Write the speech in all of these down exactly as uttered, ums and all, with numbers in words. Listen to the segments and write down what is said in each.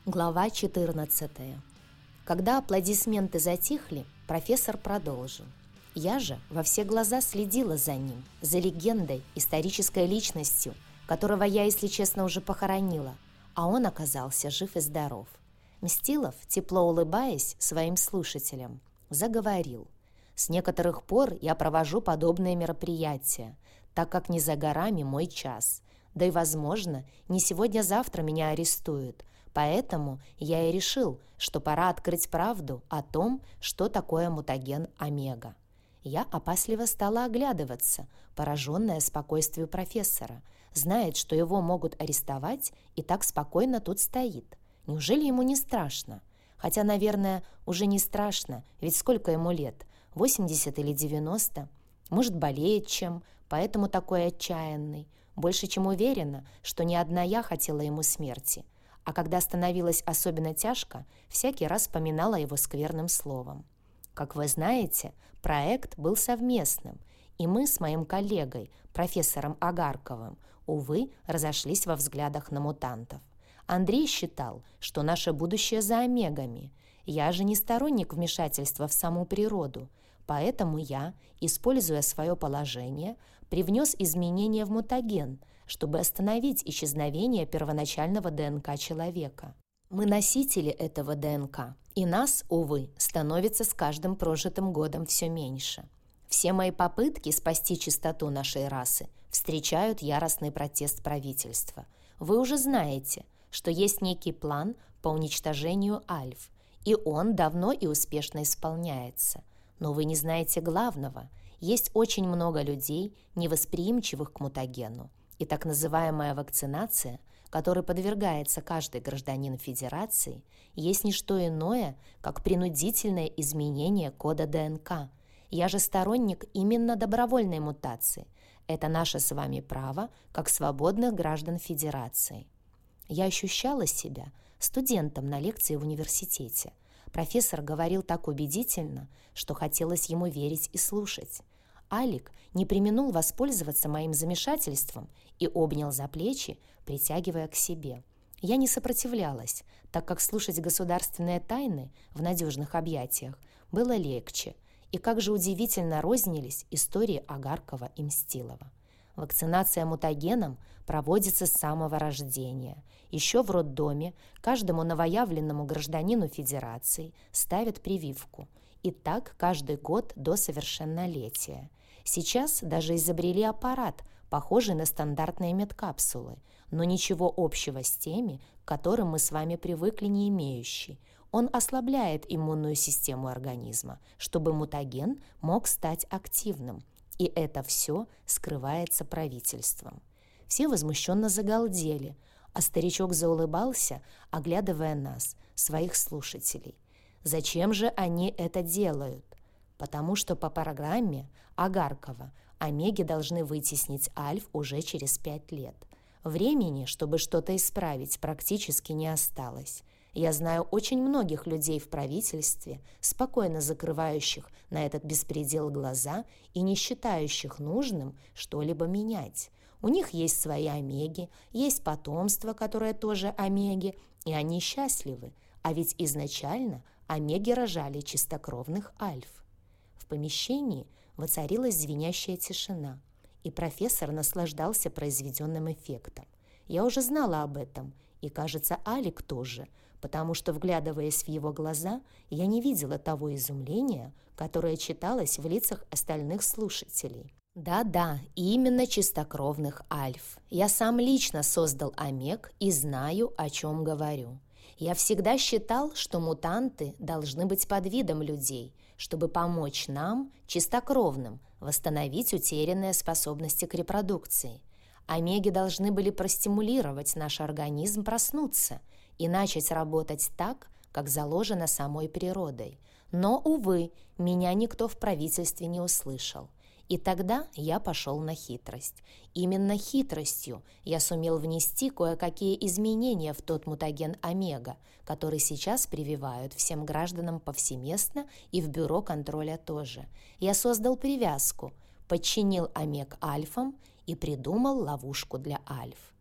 Глава четырнадцатая. Когда аплодисменты затихли, профессор продолжил. Я же во все глаза следила за ним, за легендой, исторической личностью, которого я, если честно, уже похоронила, а он оказался жив и здоров. Мстилов, тепло улыбаясь своим слушателям, заговорил. С некоторых пор я провожу подобные мероприятия, так как не за горами мой час. Да и, возможно, не сегодня-завтра меня арестуют, поэтому я и решил, что пора открыть правду о том, что такое мутаген омега. Я опасливо стала оглядываться, пораженная спокойствию профессора. Знает, что его могут арестовать, и так спокойно тут стоит. Неужели ему не страшно? Хотя, наверное, уже не страшно, ведь сколько ему лет? восемьдесят или девяносто? Может, болеет чем, поэтому такой отчаянный. Больше чем уверена, что не одна я хотела ему смерти. А когда становилось особенно тяжко, всякий раз вспоминала его скверным словом. Как вы знаете, проект был совместным, и мы с моим коллегой, профессором Агарковым, увы, разошлись во взглядах на мутантов. Андрей считал, что наше будущее за омегами. Я же не сторонник вмешательства в саму природу, поэтому я, используя свое положение, привнес изменения в мутаген, чтобы остановить исчезновение первоначального ДНК человека. Мы носители этого ДНК, и нас, увы, становится с каждым прожитым годом все меньше. Все мои попытки спасти чистоту нашей расы встречают яростный протест правительства. Вы уже знаете, что есть некий план по уничтожению альф, и он давно и успешно исполняется. Но вы не знаете главного. Есть очень много людей, невосприимчивых к мутагену, и так называемая вакцинация, которой подвергается каждый гражданин Федерации, есть не что иное, как принудительное изменение кода ДНК. Я же сторонник именно добровольной мутации. Это наше с вами право, как свободных граждан Федерации. Я ощущала себя студентом на лекции в университете. Профессор говорил так убедительно, что хотелось ему верить и слушать. Алик не преминул воспользоваться моим замешательством и обнял за плечи, притягивая к себе. Я не сопротивлялась, так как слушать государственные тайны в надежных объятиях было легче, и как же удивительно рознились истории Агаркова и Мстилова. Вакцинация мутагеном проводится с самого рождения. Еще в роддоме каждому новоявленному гражданину Федерации ставят прививку. И так каждый год до совершеннолетия. Сейчас даже изобрели аппарат, похожий на стандартные медкапсулы, но ничего общего с теми, к которым мы с вами привыкли, не имеющий. Он ослабляет иммунную систему организма, чтобы мутаген мог стать активным. И это все скрывается правительством. Все возмущенно загалдели, а старичок заулыбался, оглядывая нас, своих слушателей. Зачем же они это делают? Потому что по программе Агаркова омеги должны вытеснить альф уже через пять лет. Времени, чтобы что-то исправить, практически не осталось. Я знаю очень многих людей в правительстве, спокойно закрывающих на этот беспредел глаза и не считающих нужным что-либо менять. У них есть свои омеги, есть потомство, которое тоже омеги, и они счастливы. А ведь изначально омеги рожали чистокровных альф. В помещении воцарилась звенящая тишина, и профессор наслаждался произведенным эффектом. Я уже знала об этом, и, кажется, Алик тоже, потому что, вглядываясь в его глаза, я не видела того изумления, которое читалось в лицах остальных слушателей. Да-да, именно чистокровных альф. Я сам лично создал омег и знаю, о чем говорю. Я всегда считал, что мутанты должны быть под видом людей, чтобы помочь нам, чистокровным, восстановить утерянные способности к репродукции. Омеги должны были простимулировать наш организм проснуться и начать работать так, как заложено самой природой. Но, увы, меня никто в правительстве не услышал. И тогда я пошел на хитрость. Именно хитростью я сумел внести кое-какие изменения в тот мутаген омега, который сейчас прививают всем гражданам повсеместно и в бюро контроля тоже. Я создал привязку, подчинил омег альфам и придумал ловушку для альф.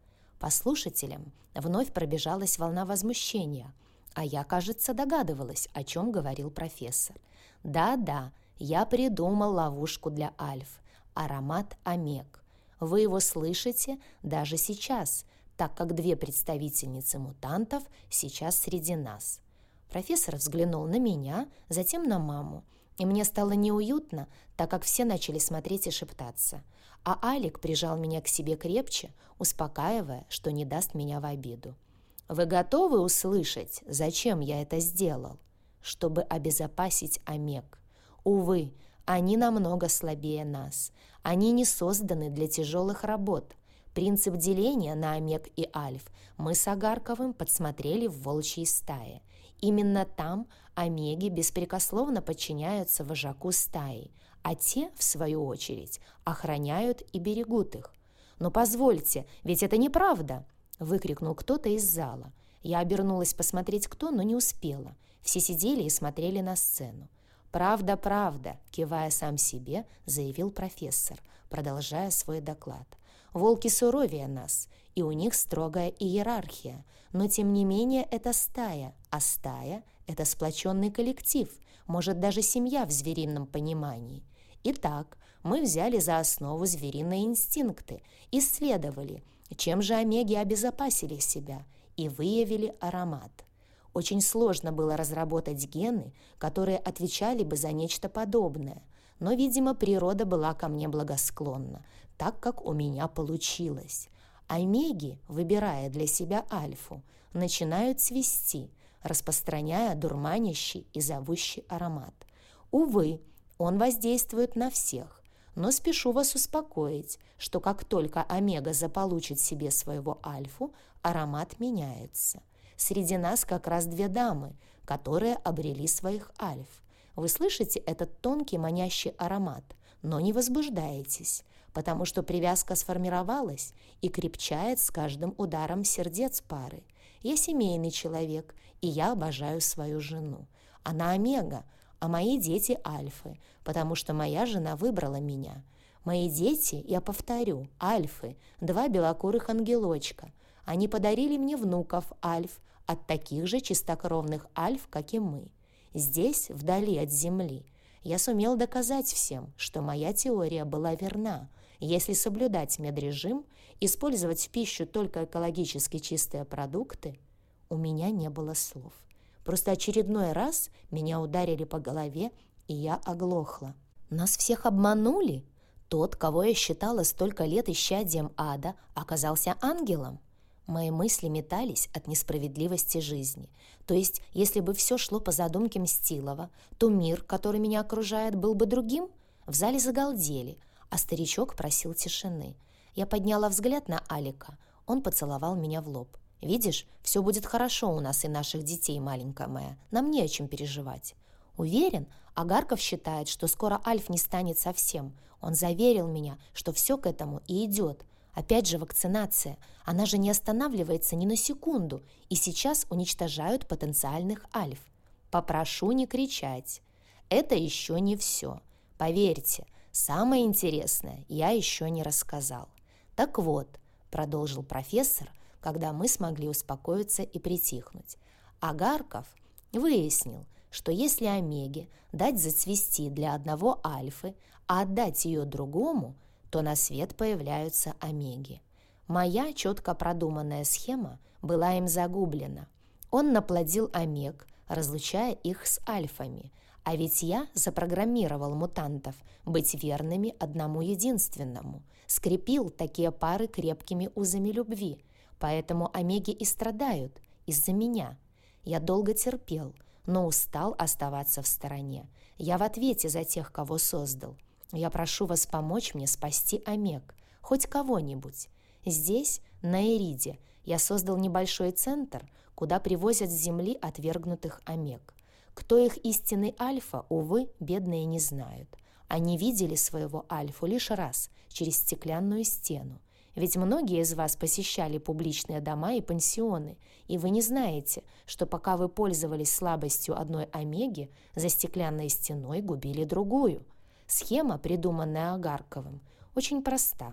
По слушателям вновь пробежалась волна возмущения, а я, кажется, догадывалась, о чем говорил профессор. Да-да, я придумал ловушку для альф. Аромат омег. Вы его слышите даже сейчас, так как две представительницы мутантов сейчас среди нас. Профессор взглянул на меня, затем на маму, и мне стало неуютно, так как все начали смотреть и шептаться. А Алик прижал меня к себе крепче, успокаивая, что не даст меня в обиду. «Вы готовы услышать, зачем я это сделал? Чтобы обезопасить омег. Увы, они намного слабее нас. Они не созданы для тяжелых работ. Принцип деления на омег и альф мы с Агарковым подсмотрели в волчьей стае. Именно там омеги беспрекословно подчиняются вожаку стаи, а те, в свою очередь, охраняют и берегут их. «Но позвольте, ведь это неправда!» — выкрикнул кто-то из зала. Я обернулась посмотреть, кто, но не успела. Все сидели и смотрели на сцену. «Правда, правда», — кивая сам себе, заявил профессор, продолжая свой доклад. «Волки суровее нас, и у них строгая иерархия, но тем не менее это стая, а стая — это сплоченный коллектив, может, даже семья в зверином понимании. Итак, мы взяли за основу звериные инстинкты, исследовали, чем же омеги обезопасили себя, и выявили аромат. Очень сложно было разработать гены, которые отвечали бы за нечто подобное, но, видимо, природа была ко мне благосклонна, так как у меня получилось. Омеги, выбирая для себя альфу, начинают цвести, распространяя дурманящий и зовущий аромат. Увы, он воздействует на всех, но спешу вас успокоить, что как только омега заполучит себе своего альфу, аромат меняется. Среди нас как раз две дамы, которые обрели своих альф. Вы слышите этот тонкий манящий аромат, но не возбуждаетесь, потому что привязка сформировалась и крепчает с каждым ударом сердец пары. Я семейный человек, и я обожаю свою жену. Она омега, а мои дети альфы, потому что моя жена выбрала меня. Мои дети, я повторю, альфы, два белокурых ангелочка. Они подарили мне внуков альф от таких же чистокровных альф, как и мы. Здесь, вдали от Земли, я сумел доказать всем, что моя теория была верна. Если соблюдать медрежим, использовать в пищу только экологически чистые продукты, у меня не было слов. Просто очередной раз меня ударили по голове, и я оглохла. Нас всех обманули? Тот, кого я считала столько лет исчадием ада, оказался ангелом? Мои мысли метались от несправедливости жизни. То есть, если бы все шло по задумке Мстилова, то мир, который меня окружает, был бы другим? В зале загалдели, а старичок просил тишины. Я подняла взгляд на Алика. Он поцеловал меня в лоб. «Видишь, все будет хорошо у нас и наших детей, маленькая моя. Нам не о чем переживать». Уверен, Агарков считает, что скоро Альф не станет совсем. Он заверил меня, что все к этому и идет. Опять же вакцинация. Она же не останавливается ни на секунду, и сейчас уничтожают потенциальных альф. Попрошу не кричать. Это еще не все. Поверьте, самое интересное я еще не рассказал. Так вот, продолжил профессор, когда мы смогли успокоиться и притихнуть. Агарков выяснил, что если омеге дать зацвести для одного альфы, а отдать ее другому, то на свет появляются омеги. Моя четко продуманная схема была им загублена. Он наплодил омег, разлучая их с альфами, а ведь я запрограммировал мутантов быть верными одному единственному, скрепил такие пары крепкими узами любви, поэтому омеги и страдают из-за меня. Я долго терпел, но устал оставаться в стороне. Я в ответе за тех, кого создал. Я прошу вас помочь мне спасти омег, хоть кого-нибудь. Здесь, на Эриде, я создал небольшой центр, куда привозят с земли отвергнутых омег. Кто их истинный альфа, увы, бедные не знают. Они видели своего альфу лишь раз, через стеклянную стену. Ведь многие из вас посещали публичные дома и пансионы, и вы не знаете, что пока вы пользовались слабостью одной омеги, за стеклянной стеной губили другую. Схема, придуманная Агарковым, очень проста.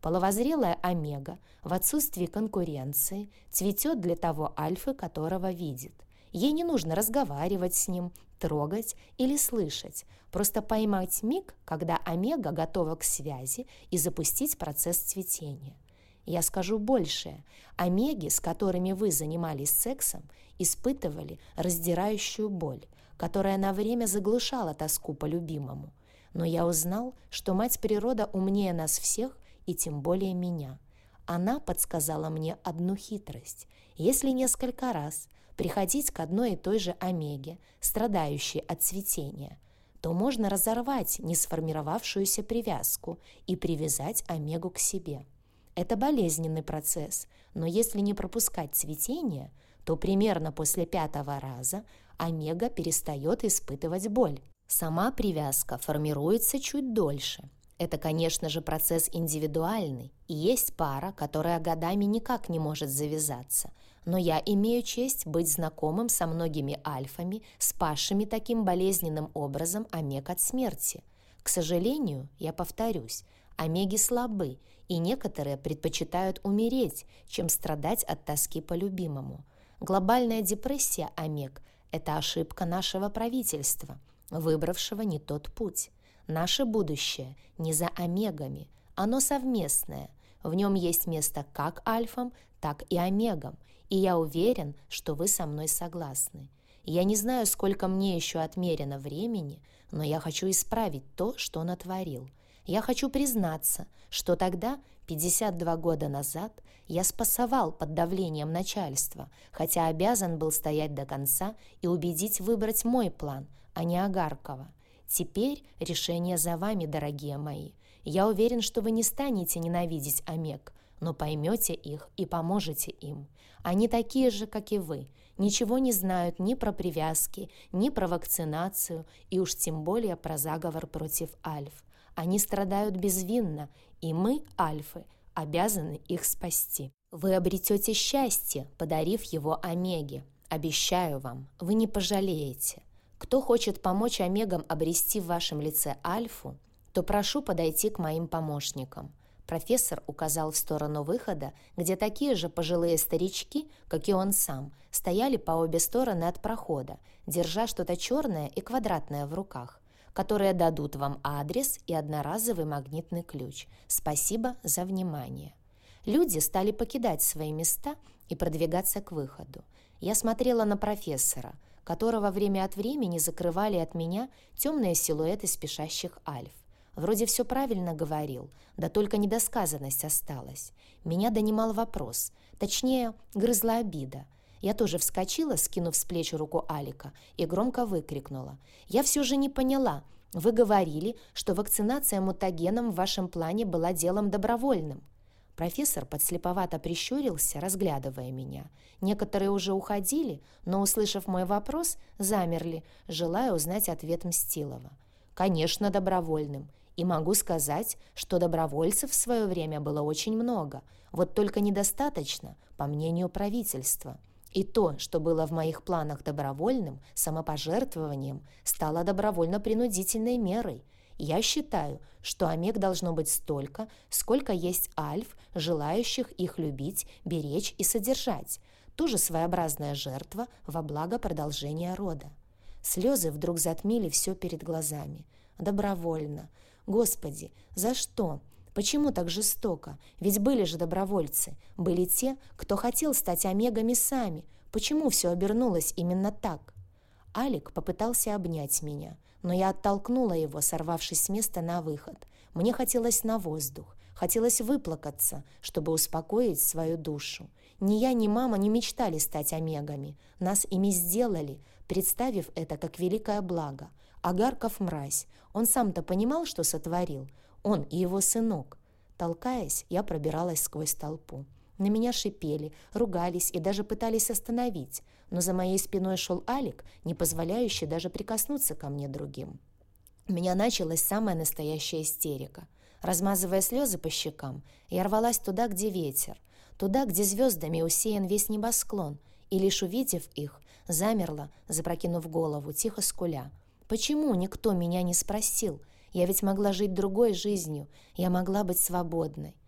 Половозрелая омега в отсутствии конкуренции цветет для того альфы, которого видит. Ей не нужно разговаривать с ним, трогать или слышать, просто поймать миг, когда омега готова к связи и запустить процесс цветения. Я скажу большее. Омеги, с которыми вы занимались сексом, испытывали раздирающую боль, которая на время заглушала тоску по любимому. Но я узнал, что мать природа умнее нас всех и тем более меня. Она подсказала мне одну хитрость. Если несколько раз приходить к одной и той же омеге, страдающей от цветения, то можно разорвать несформировавшуюся привязку и привязать омегу к себе. Это болезненный процесс, но если не пропускать цветение, то примерно после пятого раза омега перестает испытывать боль. Сама привязка формируется чуть дольше. Это, конечно же, процесс индивидуальный, и есть пара, которая годами никак не может завязаться. Но я имею честь быть знакомым со многими альфами, спасшими таким болезненным образом омег от смерти. К сожалению, я повторюсь, омеги слабы, и некоторые предпочитают умереть, чем страдать от тоски по любимому. Глобальная депрессия омег – это ошибка нашего правительства, выбравшего не тот путь. Наше будущее не за омегами, оно совместное. В нем есть место как альфам, так и омегам, и я уверен, что вы со мной согласны. Я не знаю, сколько мне еще отмерено времени, но я хочу исправить то, что натворил. Я хочу признаться, что тогда, пятьдесят два года назад, я спасовал под давлением начальства, хотя обязан был стоять до конца и убедить выбрать мой план, а не Огаркова. Теперь решение за вами, дорогие мои. Я уверен, что вы не станете ненавидеть омег, но поймете их и поможете им. Они такие же, как и вы, ничего не знают ни про привязки, ни про вакцинацию, и уж тем более про заговор против альф. Они страдают безвинно, и мы, альфы, обязаны их спасти. Вы обретете счастье, подарив его омеге. Обещаю вам, вы не пожалеете. Кто хочет помочь омегам обрести в вашем лице альфу, то прошу подойти к моим помощникам. Профессор указал в сторону выхода, где такие же пожилые старички, как и он сам, стояли по обе стороны от прохода, держа что-то черное и квадратное в руках, которые дадут вам адрес и одноразовый магнитный ключ. Спасибо за внимание. Люди стали покидать свои места и продвигаться к выходу. Я смотрела на профессора, которого время от времени закрывали от меня темные силуэты спешащих альф. Вроде все правильно говорил, да только недосказанность осталась. Меня донимал вопрос, точнее, грызла обида. Я тоже вскочила, скинув с плеч руку Алика, и громко выкрикнула. «Я все же не поняла. Вы говорили, что вакцинация мутагеном в вашем плане была делом добровольным». Профессор подслеповато прищурился, разглядывая меня. Некоторые уже уходили, но, услышав мой вопрос, замерли, желая узнать ответ Мстилова. «Конечно, добровольным. И могу сказать, что добровольцев в свое время было очень много, вот только недостаточно, по мнению правительства. И то, что было в моих планах добровольным, самопожертвованием, стало добровольно-принудительной мерой. Я считаю, что омег должно быть столько, сколько есть альф, желающих их любить, беречь и содержать. Тоже своеобразная жертва во благо продолжения рода». Слезы вдруг затмили все перед глазами. Добровольно. Господи, за что? Почему так жестоко? Ведь были же добровольцы. Были те, кто хотел стать омегами сами. Почему все обернулось именно так? Алик попытался обнять меня, но я оттолкнула его, сорвавшись с места на выход. Мне хотелось на воздух, хотелось выплакаться, чтобы успокоить свою душу. Ни я, ни мама не мечтали стать омегами. Нас ими сделали, представив это как великое благо. Огарков мразь. Он сам-то понимал, что сотворил. Он и его сынок. Толкаясь, я пробиралась сквозь толпу. На меня шипели, ругались и даже пытались остановить, но за моей спиной шел Алик, не позволяющий даже прикоснуться ко мне другим. У меня началась самая настоящая истерика. Размазывая слезы по щекам, я рвалась туда, где ветер, туда, где звездами усеян весь небосклон, и лишь увидев их, замерла, запрокинув голову, тихо скуля. Почему никто меня не спросил? Я ведь могла жить другой жизнью, я могла быть свободной.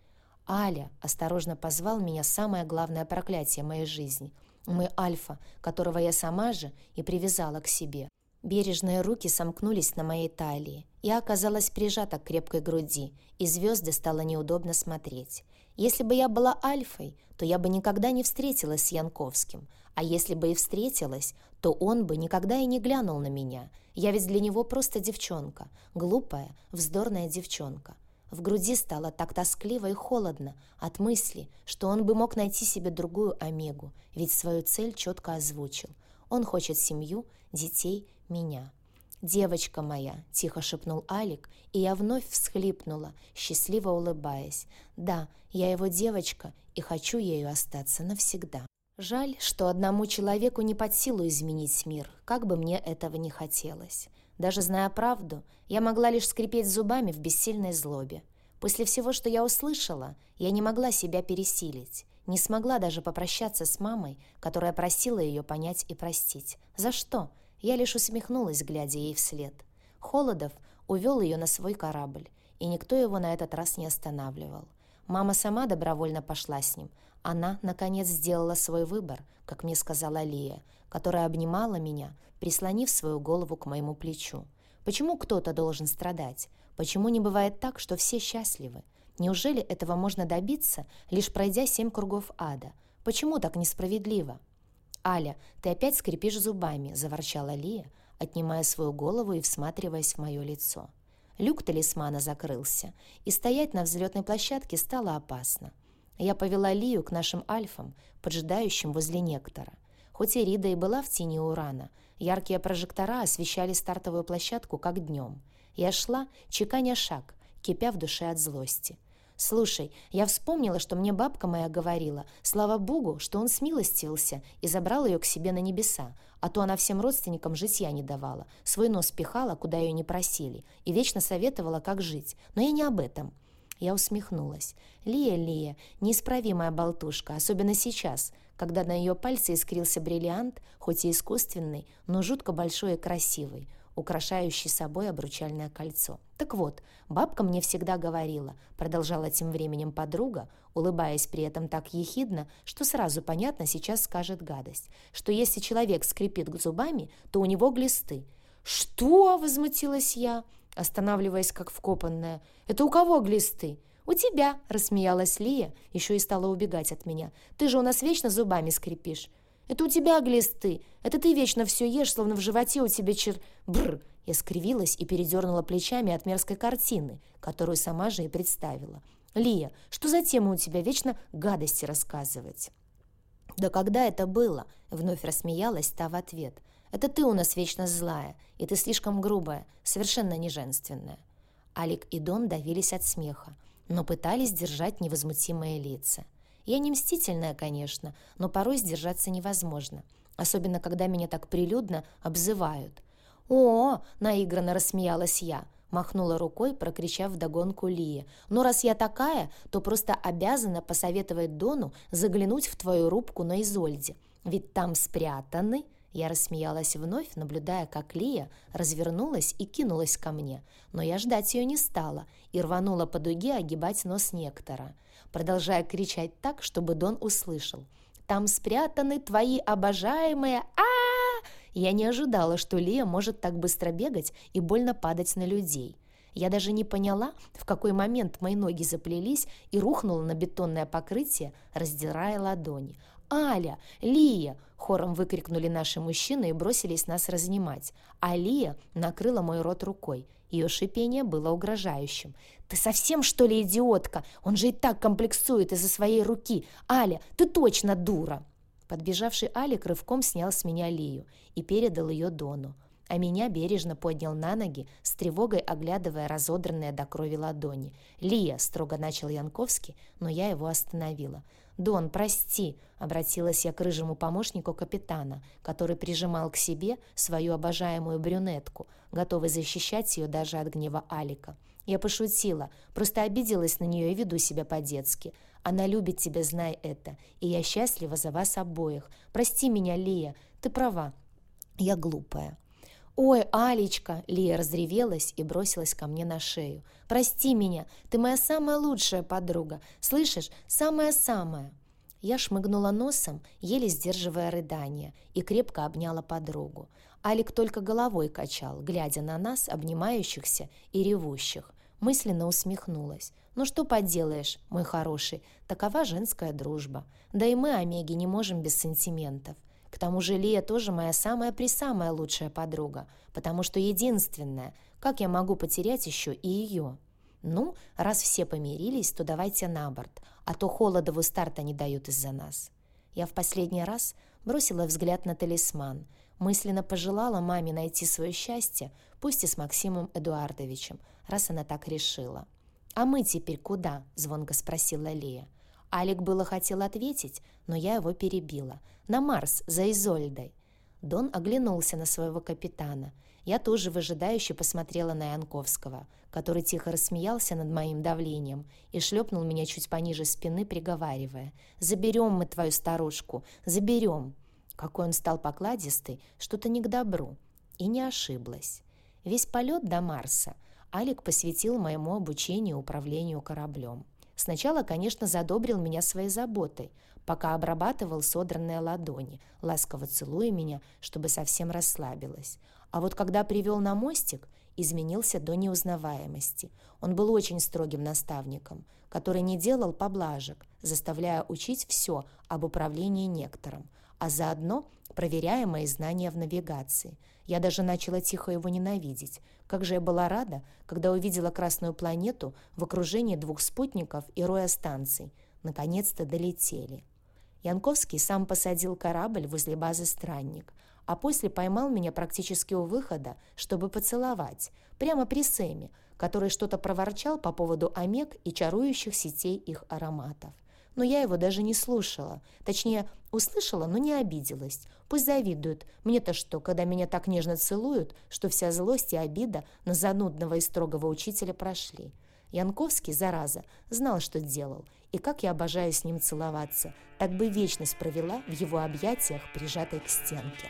«Аля!» – осторожно позвал меня самое главное проклятие моей жизни. Мой Альфа, которого я сама же и привязала к себе. Бережные руки сомкнулись на моей талии. Я оказалась прижата к крепкой груди, и звезды стало неудобно смотреть. Если бы я была Альфой, то я бы никогда не встретилась с Янковским. А если бы и встретилась, то он бы никогда и не глянул на меня. Я ведь для него просто девчонка, глупая, вздорная девчонка. В груди стало так тоскливо и холодно от мысли, что он бы мог найти себе другую Омегу, ведь свою цель четко озвучил. Он хочет семью, детей, меня. «Девочка моя», — тихо шепнул Алик, и я вновь всхлипнула, счастливо улыбаясь. «Да, я его девочка и хочу ею остаться навсегда». Жаль, что одному человеку не под силу изменить мир, как бы мне этого не хотелось. Даже зная правду, я могла лишь скрипеть зубами в бессильной злобе. После всего, что я услышала, я не могла себя пересилить. Не смогла даже попрощаться с мамой, которая просила ее понять и простить. За что? Я лишь усмехнулась, глядя ей вслед. Холодов увел ее на свой корабль, и никто его на этот раз не останавливал. Мама сама добровольно пошла с ним. Она, наконец, сделала свой выбор, как мне сказала Лия, которая обнимала меня, прислонив свою голову к моему плечу. Почему кто-то должен страдать? Почему не бывает так, что все счастливы? Неужели этого можно добиться, лишь пройдя семь кругов ада? Почему так несправедливо? «Аля, ты опять скрипишь зубами», — заворчала Лия, отнимая свою голову и всматриваясь в мое лицо. Люк талисмана закрылся, и стоять на взлетной площадке стало опасно. Я повела Лию к нашим альфам, поджидающим возле нектора. Хоть и Рида и была в тени урана, яркие прожектора освещали стартовую площадку, как днем. Я шла, чеканя шаг, кипя в душе от злости. «Слушай, я вспомнила, что мне бабка моя говорила, слава богу, что он смилостивился и забрал ее к себе на небеса, а то она всем родственникам житья не давала, свой нос пихала, куда ее не просили, и вечно советовала, как жить. Но я не об этом». Я усмехнулась. «Лия, Лия, неисправимая болтушка, особенно сейчас, когда на ее пальце искрился бриллиант, хоть и искусственный, но жутко большой и красивый, украшающий собой обручальное кольцо. Так вот, бабка мне всегда говорила», — продолжала тем временем подруга, улыбаясь при этом так ехидно, что сразу понятно, сейчас скажет гадость, что если человек скрипит зубами, то у него глисты. «Что?» — возмутилась я, останавливаясь как вкопанная. «Это у кого глисты?» «У тебя», — рассмеялась Лия, еще и стала убегать от меня. «Ты же у нас вечно зубами скрипишь». «Это у тебя глисты. Это ты вечно все ешь, словно в животе у тебя чер...» Бррр! Я скривилась и передернула плечами от мерзкой картины, которую сама же и представила. «Лия, что за тема у тебя вечно гадости рассказывать?» «Да когда это было?» — вновь рассмеялась та в ответ. «Это ты у нас вечно злая, и ты слишком грубая, совершенно не женственная». Алик и Дон давились от смеха, но пытались держать невозмутимые лица. Я не мстительная, конечно, но порой сдержаться невозможно, особенно когда меня так прилюдно обзывают. «О!» — наигранно рассмеялась я, махнула рукой, прокричав вдогонку Лии. «Ну, раз я такая, то просто обязана посоветовать Дону заглянуть в твою рубку на Изольде, ведь там спрятаны...» Я рассмеялась вновь, наблюдая, как Лия развернулась и кинулась ко мне, но я ждать ее не стала и рванула по дуге огибать нос нектора, продолжая кричать так, чтобы Дон услышал. «Там спрятаны твои обожаемые... а Я не ожидала, что Лия может так быстро бегать и больно падать на людей. Я даже не поняла, в какой момент мои ноги заплелись и рухнула на бетонное покрытие, раздирая ладони. «Аля! Лия!» — хором выкрикнули наши мужчины и бросились нас разнимать. А Лия накрыла мой рот рукой. Ее шипение было угрожающим. «Ты совсем, что ли, идиотка? Он же и так комплексует из-за своей руки. Аля, ты точно дура!» Подбежавший Алик рывком снял с меня Лию и передал ее Дону, а меня бережно поднял на ноги, с тревогой оглядывая разодранные до крови ладони. «Лия!» — строго начал Янковский, но я его остановила. «Дон, прости!» — обратилась я к рыжему помощнику капитана, который прижимал к себе свою обожаемую брюнетку, готовый защищать ее даже от гнева Алика. «Я пошутила, просто обиделась на нее и веду себя по-детски. Она любит тебя, знай это, и я счастлива за вас обоих. Прости меня, Лия, ты права, я глупая». «Ой, Алечка!» — Лия разревелась и бросилась ко мне на шею. «Прости меня, ты моя самая лучшая подруга. Слышишь, самая-самая!» Я шмыгнула носом, еле сдерживая рыдания, и крепко обняла подругу. Алик только головой качал, глядя на нас, обнимающихся и ревущих. Мысленно усмехнулась. «Ну что поделаешь, мой хороший, такова женская дружба. Да и мы, Омеги, не можем без сантиментов. К тому же Лия тоже моя самая-пресамая лучшая подруга, потому что единственная. Как я могу потерять еще и ее? Ну, раз все помирились, то давайте на борт, а то Холодову старта не дают из-за нас». Я в последний раз бросила взгляд на талисман, мысленно пожелала маме найти свое счастье, пусть и с Максимом Эдуардовичем, раз она так решила. «А мы теперь куда?» – звонко спросила Лия. Алик было хотел ответить, но я его перебила. «На Марс, за Изольдой». Дон оглянулся на своего капитана. Я тоже выжидающе посмотрела на Янковского, который тихо рассмеялся над моим давлением и шлепнул меня чуть пониже спины, приговаривая: «Заберем мы твою старушку, заберем». Какой он стал покладистый, что-то не к добру. И не ошиблась. Весь полет до Марса Алик посвятил моему обучению и управлению кораблем. Сначала, конечно, задобрил меня своей заботой, пока обрабатывал содранные ладони, ласково целуя меня, чтобы совсем расслабилась. А вот когда привел на мостик, изменился до неузнаваемости. Он был очень строгим наставником, который не делал поблажек, заставляя учить все об управлении нектором, а заодно проверяя мои знания в навигации. Я даже начала тихо его ненавидеть. Как же я была рада, когда увидела Красную планету в окружении двух спутников и роя станций. Наконец-то долетели. Янковский сам посадил корабль возле базы «Странник», а после поймал меня практически у выхода, чтобы поцеловать, прямо при Сэме, который что-то проворчал по поводу омег и чарующих сетей их ароматов. Но я его даже не слушала. Точнее, услышала, но не обиделась. Пусть завидуют. Мне-то что, когда меня так нежно целуют, что вся злость и обида на занудного и строгого учителя прошли. Янковский, зараза, знал, что делал. И как я обожаю с ним целоваться. Так бы вечность провела в его объятиях, прижатой к стенке.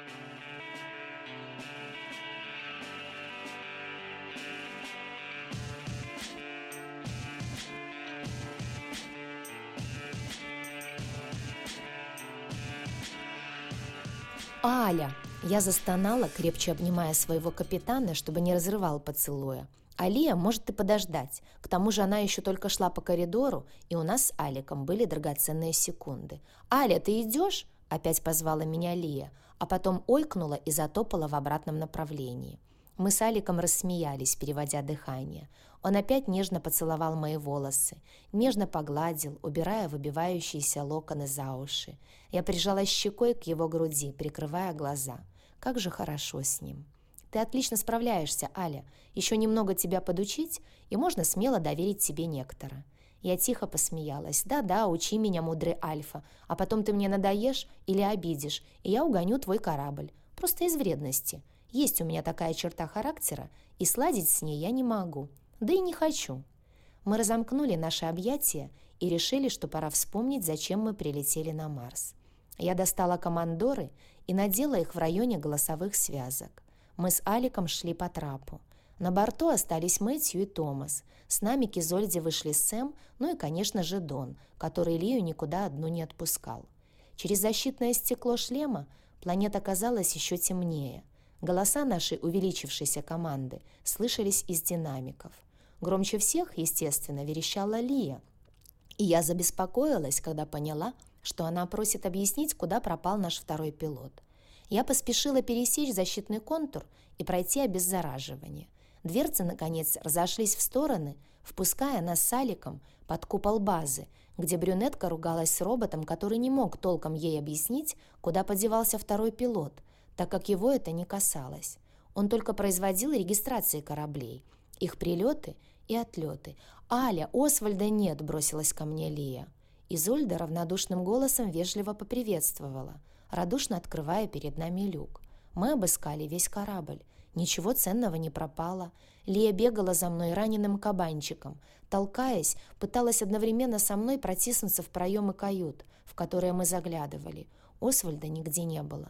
«Аля!» Я застонала, крепче обнимая своего капитана, чтобы не разрывал поцелуя. «Алия может и подождать. К тому же она еще только шла по коридору, и у нас с Аликом были драгоценные секунды». «Аля, ты идешь?» – опять позвала меня Лия, а потом ойкнула и затопала в обратном направлении. Мы с Аликом рассмеялись, переводя дыхание. Он опять нежно поцеловал мои волосы, нежно погладил, убирая выбивающиеся локоны за уши. Я прижалась щекой к его груди, прикрывая глаза. Как же хорошо с ним. «Ты отлично справляешься, Аля. Еще немного тебя подучить, и можно смело доверить тебе нектора». Я тихо посмеялась. «Да-да, учи меня, мудрый Альфа, а потом ты мне надоешь или обидишь, и я угоню твой корабль. Просто из вредности. Есть у меня такая черта характера, и сладить с ней я не могу. Да и не хочу». Мы разомкнули наши объятия и решили, что пора вспомнить, зачем мы прилетели на Марс. Я достала командоры и надела их в районе голосовых связок. Мы с Аликом шли по трапу. На борту остались Мэтью и Томас. С нами к Изольде вышли Сэм, ну и, конечно же, Дон, который Лию никуда одну не отпускал. Через защитное стекло шлема планета казалась еще темнее. Голоса нашей увеличившейся команды слышались из динамиков. Громче всех, естественно, верещала Лия. И я забеспокоилась, когда поняла, что она просит объяснить, куда пропал наш второй пилот. Я поспешила пересечь защитный контур и пройти обеззараживание. Дверцы, наконец, разошлись в стороны, впуская нас с Аликом под купол базы, где брюнетка ругалась с роботом, который не мог толком ей объяснить, куда подевался второй пилот, так как его это не касалось. Он только производил регистрации кораблей, их прилеты и отлеты. «Аля, Освальда нет!» – бросилась ко мне Лия. Изольда равнодушным голосом вежливо поприветствовала, радушно открывая перед нами люк. Мы обыскали весь корабль. Ничего ценного не пропало. Лия бегала за мной раненым кабанчиком. Толкаясь, пыталась одновременно со мной протиснуться в проемы кают, в которые мы заглядывали. Освальда нигде не было.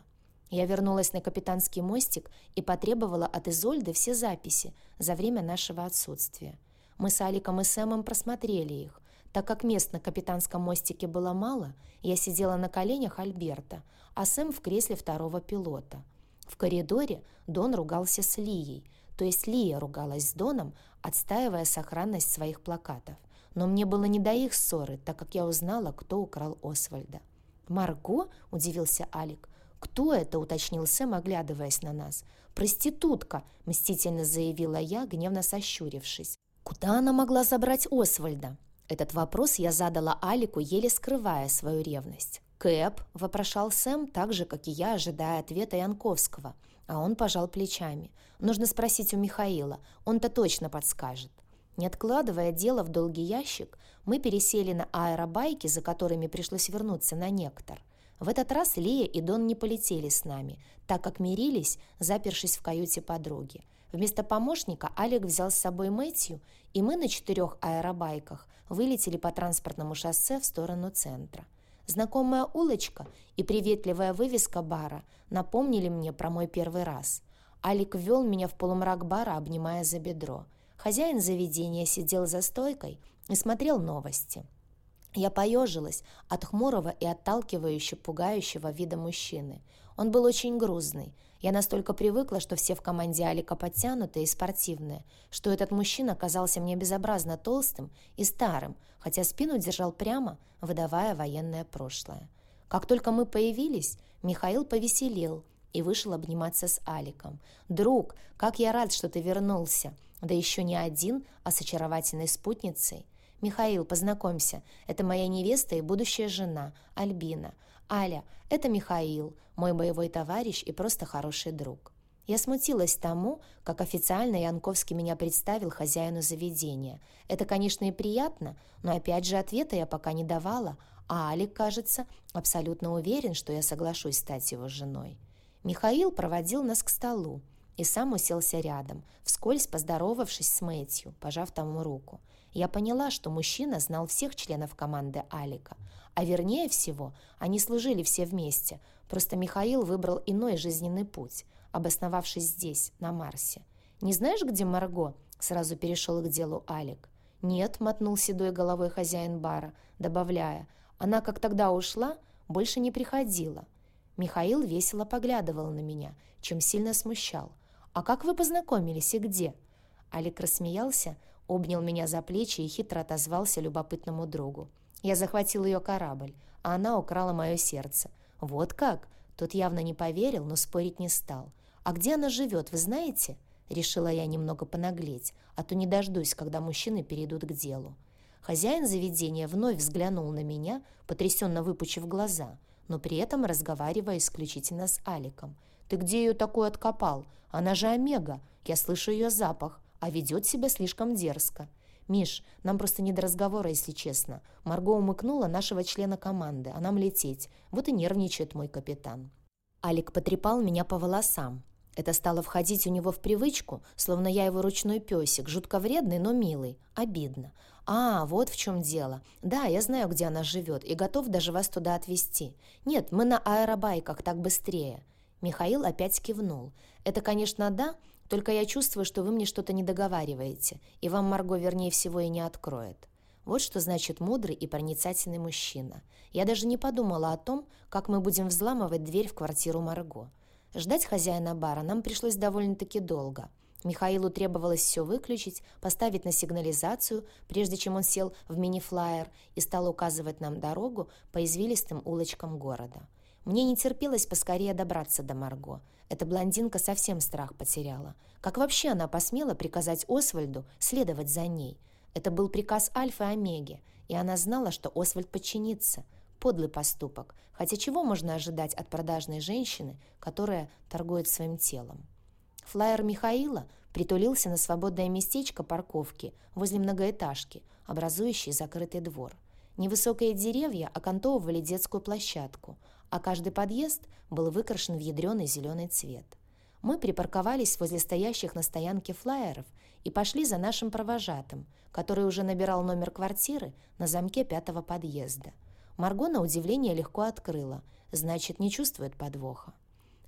Я вернулась на капитанский мостик и потребовала от Изольды все записи за время нашего отсутствия. Мы с Аликом и Сэмом просмотрели их. Так как мест на капитанском мостике было мало, я сидела на коленях Альберта, а Сэм в кресле второго пилота. В коридоре Дон ругался с Лией, то есть Лия ругалась с Доном, отстаивая сохранность своих плакатов. Но мне было не до их ссоры, так как я узнала, кто украл Освальда. «Марго?» – удивился Алик. «Кто это?» – уточнил Сэм, оглядываясь на нас. «Проститутка!» – мстительно заявила я, гневно сощурившись. «Куда она могла забрать Освальда?» Этот вопрос я задала Алику, еле скрывая свою ревность. «Кэп?» – вопрошал Сэм, так же, как и я, ожидая ответа Янковского. А он пожал плечами. «Нужно спросить у Михаила, он-то точно подскажет». Не откладывая дело в долгий ящик, мы пересели на аэробайки, за которыми пришлось вернуться на Нектор. В этот раз Лия и Дон не полетели с нами, так как мирились, запершись в каюте подруги. Вместо помощника Алик взял с собой Мэтью, и мы на четырех аэробайках вылетели по транспортному шоссе в сторону центра. Знакомая улочка и приветливая вывеска бара напомнили мне про мой первый раз. Алик ввел меня в полумрак бара, обнимая за бедро. Хозяин заведения сидел за стойкой и смотрел новости. Я поежилась от хмурого и отталкивающе пугающего вида мужчины. Он был очень грузный. Я настолько привыкла, что все в команде Алика подтянутые и спортивные, что этот мужчина казался мне безобразно толстым и старым, хотя спину держал прямо, выдавая военное прошлое. Как только мы появились, Михаил повеселел и вышел обниматься с Аликом. «Друг, как я рад, что ты вернулся! Да еще не один, а с очаровательной спутницей. Михаил, познакомься, это моя невеста и будущая жена, Альбина. Аля, это Михаил, мой боевой товарищ и просто хороший друг». Я смутилась тому, как официально Янковский меня представил хозяину заведения. Это, конечно, и приятно, но опять же ответа я пока не давала, а Алик, кажется, абсолютно уверен, что я соглашусь стать его женой. Михаил проводил нас к столу и сам уселся рядом, вскользь поздоровавшись с Мэтью, пожав тому руку. Я поняла, что мужчина знал всех членов команды Алика, а вернее всего, они служили все вместе, просто Михаил выбрал иной жизненный путь, обосновавшись здесь, на Марсе. «Не знаешь, где Марго?» – сразу перешел к делу Алик. «Нет», – мотнул седой головой хозяин бара, добавляя, «она, как тогда ушла, больше не приходила». Михаил весело поглядывал на меня, чем сильно смущал. «А как вы познакомились и где?» Алик рассмеялся, обнял меня за плечи и хитро отозвался любопытному другу. «Я захватил ее корабль, а она украла мое сердце». «Вот как?» Тот явно не поверил, но спорить не стал. «А где она живет, вы знаете?» Решила я немного понаглеть, а то не дождусь, когда мужчины перейдут к делу. Хозяин заведения вновь взглянул на меня, потрясенно выпучив глаза, но при этом разговаривая исключительно с Аликом. «Ты где ее такую откопал? Она же Омега, я слышу ее запах, а ведет себя слишком дерзко». «Миш, нам просто не до разговора, если честно. Марго умыкнула нашего члена команды, а нам лететь. Вот и нервничает мой капитан». Алик потрепал меня по волосам. Это стало входить у него в привычку, словно я его ручной песик, жутко вредный, но милый. Обидно. «А, вот в чем дело. Да, я знаю, где она живет, и готов даже вас туда отвезти. Нет, мы на аэробайках, так быстрее». Михаил опять кивнул. «Это, конечно, да, только я чувствую, что вы мне что-то не договариваете, и вам Марго, вернее всего, и не откроет». Вот что значит мудрый и проницательный мужчина. Я даже не подумала о том, как мы будем взламывать дверь в квартиру Марго. Ждать хозяина бара нам пришлось довольно-таки долго. Михаилу требовалось все выключить, поставить на сигнализацию, прежде чем он сел в мини-флайер и стал указывать нам дорогу по извилистым улочкам города. Мне не терпелось поскорее добраться до Марго. Эта блондинка совсем страх потеряла. Как вообще она посмела приказать Освальду следовать за ней? Это был приказ Альфы Омеги, и она знала, что Освальд подчинится. Подлый поступок. Хотя чего можно ожидать от продажной женщины, которая торгует своим телом? Флайер Михаила притулился на свободное местечко парковки возле многоэтажки, образующей закрытый двор. Невысокие деревья окантовывали детскую площадку, а каждый подъезд был выкрашен в ядреный зеленый цвет. Мы припарковались возле стоящих на стоянке флайеров и пошли за нашим провожатым, который уже набирал номер квартиры на замке пятого подъезда. Марго, на удивление, легко открыла, значит, не чувствует подвоха.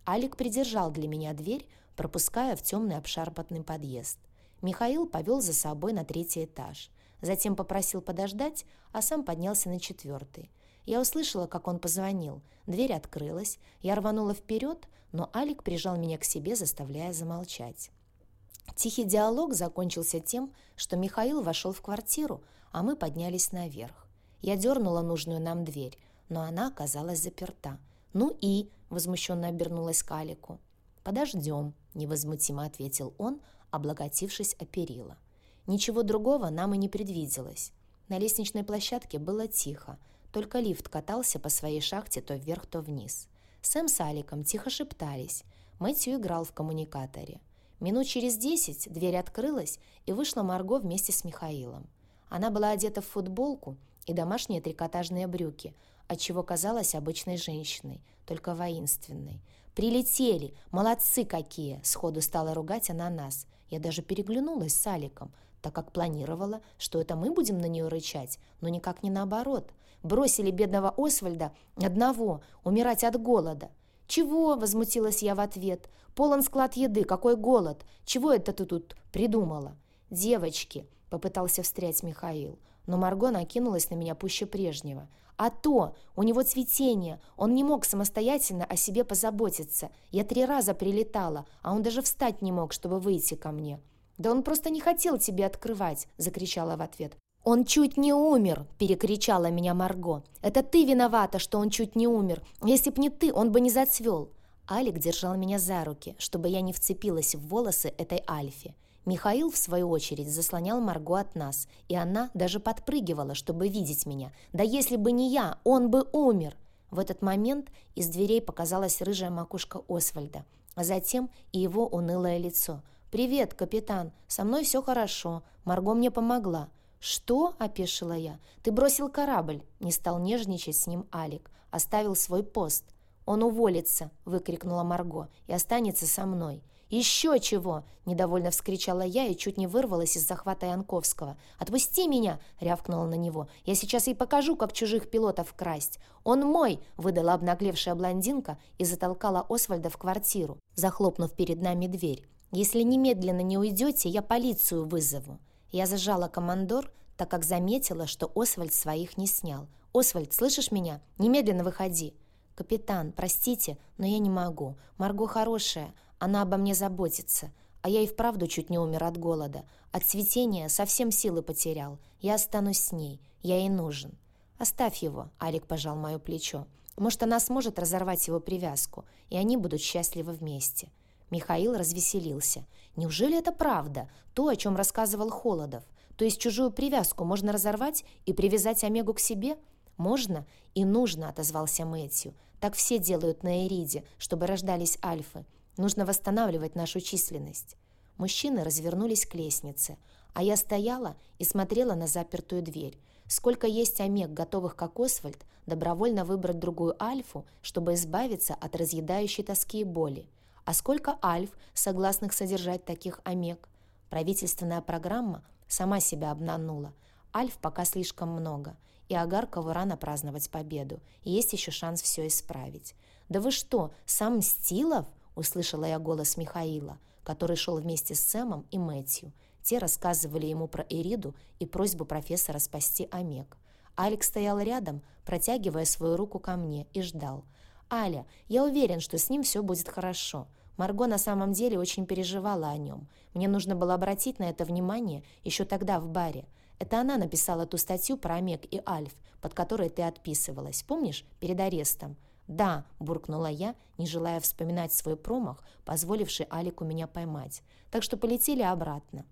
Алик придержал для меня дверь, пропуская в темный обшарпанный подъезд. Михаил повел за собой на третий этаж. Затем попросил подождать, а сам поднялся на четвертый. Я услышала, как он позвонил. Дверь открылась, я рванула вперед, но Алик прижал меня к себе, заставляя замолчать. Тихий диалог закончился тем, что Михаил вошел в квартиру, а мы поднялись наверх. Я дернула нужную нам дверь, но она оказалась заперта. «Ну и?» — возмущенно обернулась к Алику. «Подождем», — невозмутимо ответил он, облокотившись о перила. Ничего другого нам и не предвиделось. На лестничной площадке было тихо, только лифт катался по своей шахте то вверх, то вниз. Сэм с Аликом тихо шептались. Мэтью играл в коммуникаторе. Минут через десять дверь открылась, и вышла Марго вместе с Михаилом. Она была одета в футболку и домашние трикотажные брюки, отчего казалась обычной женщиной, только воинственной. «Прилетели! Молодцы какие!» — сходу стала ругать она нас. Я даже переглянулась с Аликом, так как планировала, что это мы будем на нее рычать, но никак не наоборот. Бросили бедного Освальда одного умирать от голода. «Чего?» — возмутилась я в ответ. «Полон склад еды, какой голод? Чего это ты тут придумала?» «Девочки!» — попытался встрять Михаил, но Марго накинулась на меня пуще прежнего. «А то! У него цветение! Он не мог самостоятельно о себе позаботиться. Я три раза прилетала, а он даже встать не мог, чтобы выйти ко мне». «Да он просто не хотел тебе открывать!» — закричала в ответ. «Он чуть не умер!» — перекричала меня Марго. «Это ты виновата, что он чуть не умер. Если б не ты, он бы не зацвел!» Алик держал меня за руки, чтобы я не вцепилась в волосы этой Альфи. Михаил, в свою очередь, заслонял Марго от нас, и она даже подпрыгивала, чтобы видеть меня. «Да если бы не я, он бы умер!» В этот момент из дверей показалась рыжая макушка Освальда, а затем и его унылое лицо. «Привет, капитан, со мной все хорошо, Марго мне помогла». «Что?» – опешила я. «Ты бросил корабль», – не стал нежничать с ним Алик, оставил свой пост. «Он уволится», – выкрикнула Марго, – «и останется со мной». «Еще чего!» – недовольно вскричала я и чуть не вырвалась из захвата Янковского. «Отпусти меня!» – рявкнула на него. «Я сейчас ей покажу, как чужих пилотов красть!» «Он мой!» – выдала обнаглевшая блондинка и затолкала Освальда в квартиру, захлопнув перед нами дверь. «Если немедленно не уйдете, я полицию вызову». Я зажала командор, так как заметила, что Освальд своих не снял. «Освальд, слышишь меня? Немедленно выходи!» «Капитан, простите, но я не могу. Марго хорошая, она обо мне заботится. А я и вправду чуть не умер от голода. От цветения совсем силы потерял. Я останусь с ней. Я ей нужен». «Оставь его», — Алик пожал мое плечо. «Может, она сможет разорвать его привязку, и они будут счастливы вместе». Михаил развеселился. «Неужели это правда? То, о чем рассказывал Холодов? То есть чужую привязку можно разорвать и привязать Омегу к себе?» «Можно и нужно», — отозвался Мэтью. «Так все делают на Эриде, чтобы рождались альфы. Нужно восстанавливать нашу численность». Мужчины развернулись к лестнице, а я стояла и смотрела на запертую дверь. Сколько есть омег, готовых, как Освальд, добровольно выбрать другую альфу, чтобы избавиться от разъедающей тоски и боли. А сколько альф, согласных содержать таких омег? Правительственная программа сама себя обманула. Альф пока слишком много, и Агаркову рано праздновать победу, и есть еще шанс все исправить. «Да вы что, сам Мстилов?» — услышала я голос Михаила, который шел вместе с Сэмом и Мэтью. Те рассказывали ему про Эриду и просьбу профессора спасти омег. Алик стоял рядом, протягивая свою руку ко мне, и ждал. «Аля, я уверен, что с ним все будет хорошо. Марго на самом деле очень переживала о нем. Мне нужно было обратить на это внимание еще тогда в баре. Это она написала ту статью про омег и альф, под которой ты отписывалась, помнишь, перед арестом?» «Да», — буркнула я, не желая вспоминать свой промах, позволивший Алику меня поймать. «Так что полетели обратно».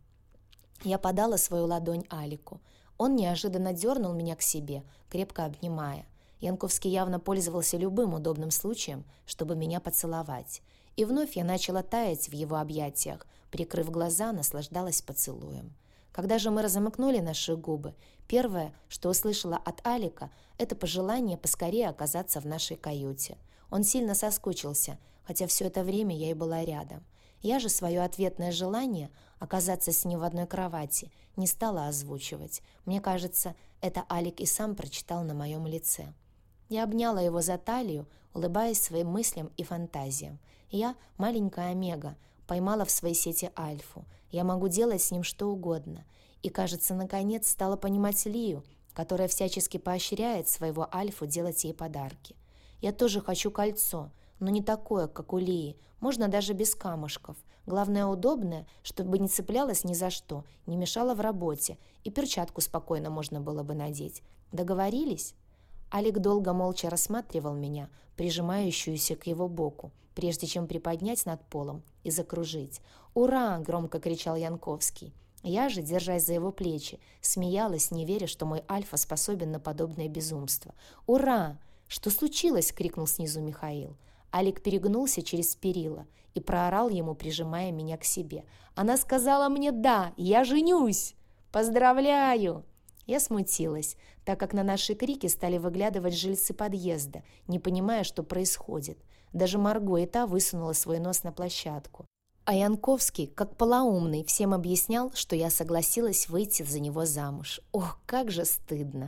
Я подала свою ладонь Алику. Он неожиданно дернул меня к себе, крепко обнимая. Янковский явно пользовался любым удобным случаем, чтобы меня поцеловать. И вновь я начала таять в его объятиях, прикрыв глаза, наслаждалась поцелуем. Когда же мы разомкнули наши губы, первое, что услышала от Алика, это пожелание поскорее оказаться в нашей каюте. Он сильно соскучился, хотя все это время я и была рядом. Я же свое ответное желание оказаться с ним в одной кровати не стала озвучивать. Мне кажется, это Алик и сам прочитал на моем лице. Я обняла его за талию, улыбаясь своим мыслям и фантазиям. Я, маленькая Омега, поймала в своей сети Альфу. Я могу делать с ним что угодно. И, кажется, наконец стала понимать Лию, которая всячески поощряет своего Альфу делать ей подарки. Я тоже хочу кольцо, но не такое, как у Лии. Можно даже без камушков. Главное, удобное, чтобы не цеплялось ни за что, не мешало в работе, и перчатку спокойно можно было бы надеть. Договорились? Алик долго молча рассматривал меня, прижимающуюся к его боку, прежде чем приподнять над полом и закружить. «Ура!» — громко кричал Янковский. Я же, держась за его плечи, смеялась, не веря, что мой Альфа способен на подобное безумство. «Ура!» «Что случилось?» — крикнул снизу Михаил. Алик перегнулся через перила и проорал ему, прижимая меня к себе. «Она сказала мне «да», я женюсь! Поздравляю!» Я смутилась, так как на наши крики стали выглядывать жильцы подъезда, не понимая, что происходит. Даже Марго и та высунула свой нос на площадку. А Янковский, как полоумный, всем объяснял, что я согласилась выйти за него замуж. Ох, как же стыдно!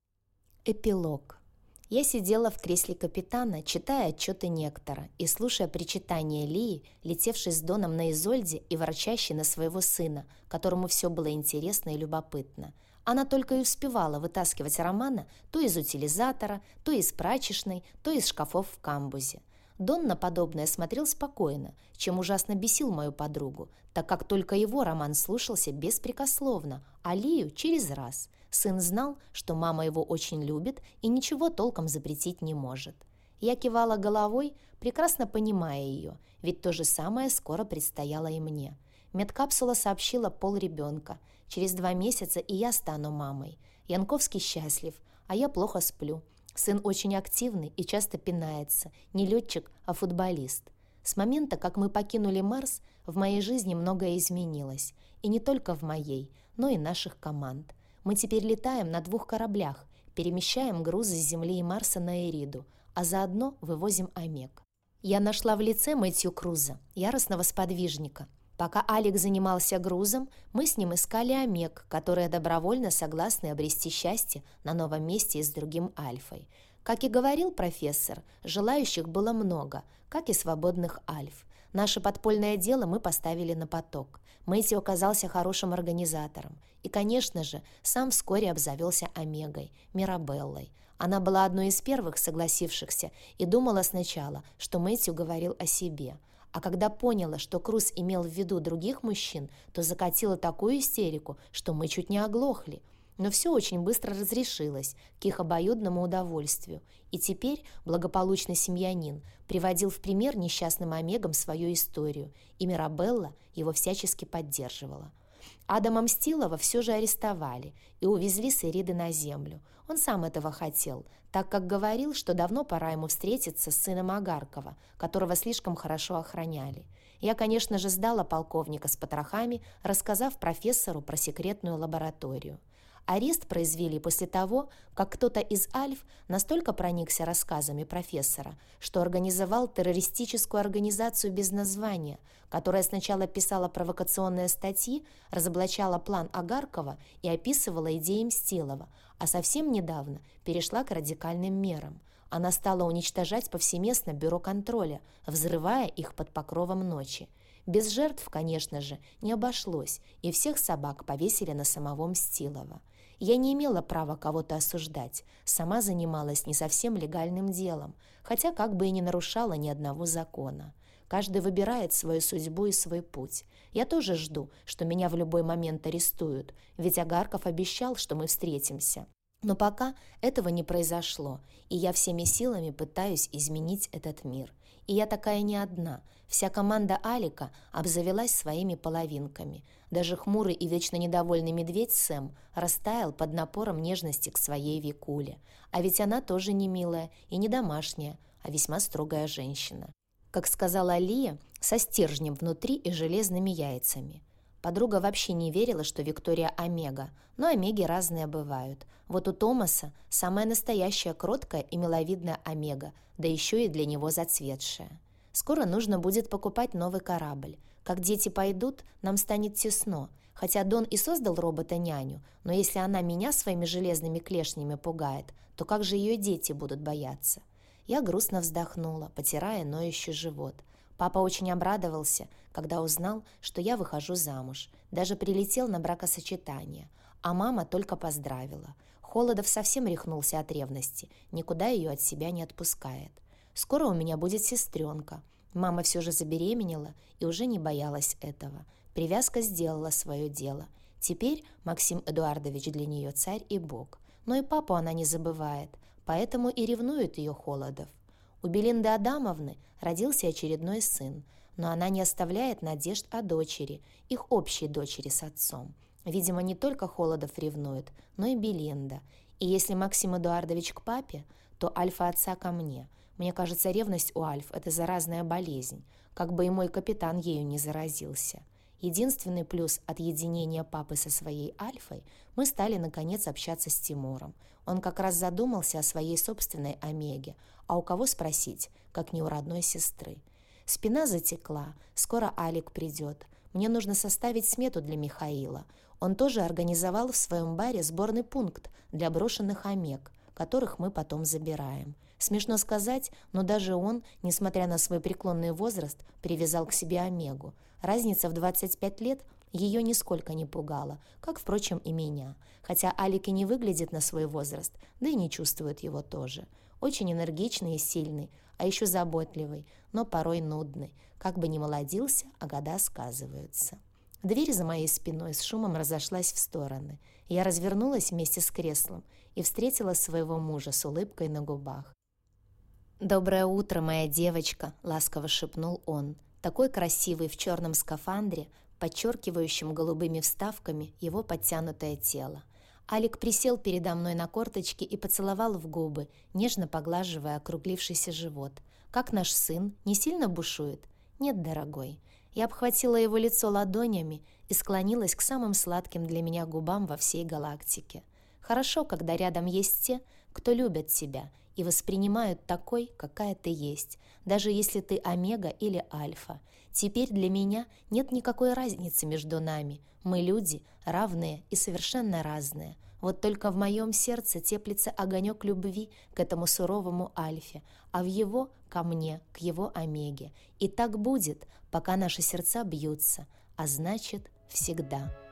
Эпилог. Я сидела в кресле капитана, читая отчеты Нектора и слушая причитания Лии, летевшей с Доном на Изольде и ворчащей на своего сына, которому все было интересно и любопытно. Она только и успевала вытаскивать Романа то из утилизатора, то из прачечной, то из шкафов в камбузе. Дон на подобное смотрел спокойно, чем ужасно бесил мою подругу, так как только его Роман слушался беспрекословно, а Лию через раз. Сын знал, что мама его очень любит и ничего толком запретить не может. Я кивала головой, прекрасно понимая ее, ведь то же самое скоро предстояло и мне. Медкапсула сообщила пол ребенка. Через два месяца и я стану мамой. Янковский счастлив, а я плохо сплю. Сын очень активный и часто пинается. Не летчик, а футболист. С момента, как мы покинули Марс, в моей жизни многое изменилось. И не только в моей, но и наших команд. Мы теперь летаем на двух кораблях, перемещаем грузы с Земли и Марса на Эриду, а заодно вывозим Омег. Я нашла в лице Мэтью Круза, яростного сподвижника. Пока Алик занимался грузом, мы с ним искали Омег, которые добровольно согласны обрести счастье на новом месте и с другим Альфой. Как и говорил профессор, желающих было много, как и свободных Альф. Наше подпольное дело мы поставили на поток. Мэтью оказался хорошим организатором. И, конечно же, сам вскоре обзавелся Омегой, Мирабеллой. Она была одной из первых согласившихся и думала сначала, что Мэтью говорил о себе. А когда поняла, что Круз имел в виду других мужчин, то закатила такую истерику, что мы чуть не оглохли. Но все очень быстро разрешилось, к их обоюдному удовольствию. И теперь благополучный семьянин приводил в пример несчастным Омегам свою историю, и Мирабелла его всячески поддерживала. Адама Мстилова все же арестовали и увезли с Эриды на землю. Он сам этого хотел, так как говорил, что давно пора ему встретиться с сыном Агаркова, которого слишком хорошо охраняли. Я, конечно же, сдала полковника с потрохами, рассказав профессору про секретную лабораторию. Арест произвели после того, как кто-то из Альф настолько проникся рассказами профессора, что организовал террористическую организацию без названия, которая сначала писала провокационные статьи, разоблачала план Агаркова и описывала идеи Мстилова, а совсем недавно перешла к радикальным мерам. Она стала уничтожать повсеместно бюро контроля, взрывая их под покровом ночи. Без жертв, конечно же, не обошлось, и всех собак повесили на самого Мстилова. Я не имела права кого-то осуждать, сама занималась не совсем легальным делом, хотя как бы и не нарушала ни одного закона. Каждый выбирает свою судьбу и свой путь. Я тоже жду, что меня в любой момент арестуют, ведь Агарков обещал, что мы встретимся. Но пока этого не произошло, и я всеми силами пытаюсь изменить этот мир. И я такая не одна. Вся команда Алика обзавелась своими половинками. Даже хмурый и вечно недовольный медведь Сэм растаял под напором нежности к своей Викуле. А ведь она тоже не милая и не домашняя, а весьма строгая женщина. Как сказала Лия, со стержнем внутри и железными яйцами. Подруга вообще не верила, что Виктория Омега, но Омеги разные бывают. Вот у Томаса самая настоящая кроткая и миловидная Омега, да еще и для него зацветшая. Скоро нужно будет покупать новый корабль. Как дети пойдут, нам станет тесно. Хотя Дон и создал робота-няню, но если она меня своими железными клешнями пугает, то как же ее дети будут бояться? Я грустно вздохнула, потирая ноющий живот. Папа очень обрадовался, когда узнал, что я выхожу замуж. Даже прилетел на бракосочетание. А мама только поздравила. Холодов совсем рехнулся от ревности, никуда ее от себя не отпускает. Скоро у меня будет сестренка. Мама все же забеременела и уже не боялась этого. Привязка сделала свое дело. Теперь Максим Эдуардович для нее царь и бог. Но и папу она не забывает, поэтому и ревнует ее Холодов. У Белинды Адамовны родился очередной сын, но она не оставляет надежд о дочери, их общей дочери с отцом. Видимо, не только Холодов ревнует, но и Белинда. И если Максим Эдуардович к папе, то альфа-отца ко мне. Мне кажется, ревность у альф – это заразная болезнь, как бы и мой капитан ею не заразился. Единственный плюс от единения папы со своей альфой – мы стали, наконец, общаться с Тимуром. Он как раз задумался о своей собственной омеге, а у кого спросить, как не у родной сестры. Спина затекла, скоро Алик придет. Мне нужно составить смету для Михаила. Он тоже организовал в своем баре сборный пункт для брошенных омег, которых мы потом забираем. Смешно сказать, но даже он, несмотря на свой преклонный возраст, привязал к себе омегу. Разница в двадцать пять лет ее нисколько не пугала, как, впрочем, и меня. Хотя Алик и не выглядит на свой возраст, да и не чувствует его тоже. Очень энергичный и сильный, а еще заботливый, но порой нудный. Как бы ни молодился, а года сказываются. Дверь за моей спиной с шумом разошлась в стороны. Я развернулась вместе с креслом и встретила своего мужа с улыбкой на губах. «Доброе утро, моя девочка», — ласково шепнул он, такой красивый в черном скафандре, подчеркивающим голубыми вставками его подтянутое тело. Алик присел передо мной на корточки и поцеловал в губы, нежно поглаживая округлившийся живот. «Как наш сын? Не сильно бушует?» «Нет, дорогой». Я обхватила его лицо ладонями и склонилась к самым сладким для меня губам во всей галактике. Хорошо, когда рядом есть те, кто любят тебя и воспринимают такой, какая ты есть, даже если ты омега или альфа. Теперь для меня нет никакой разницы между нами. Мы люди, равные и совершенно разные. Вот только в моем сердце теплится огонек любви к этому суровому альфе, а в его — ко мне, к его омеге. И так будет, пока наши сердца бьются, а значит, всегда.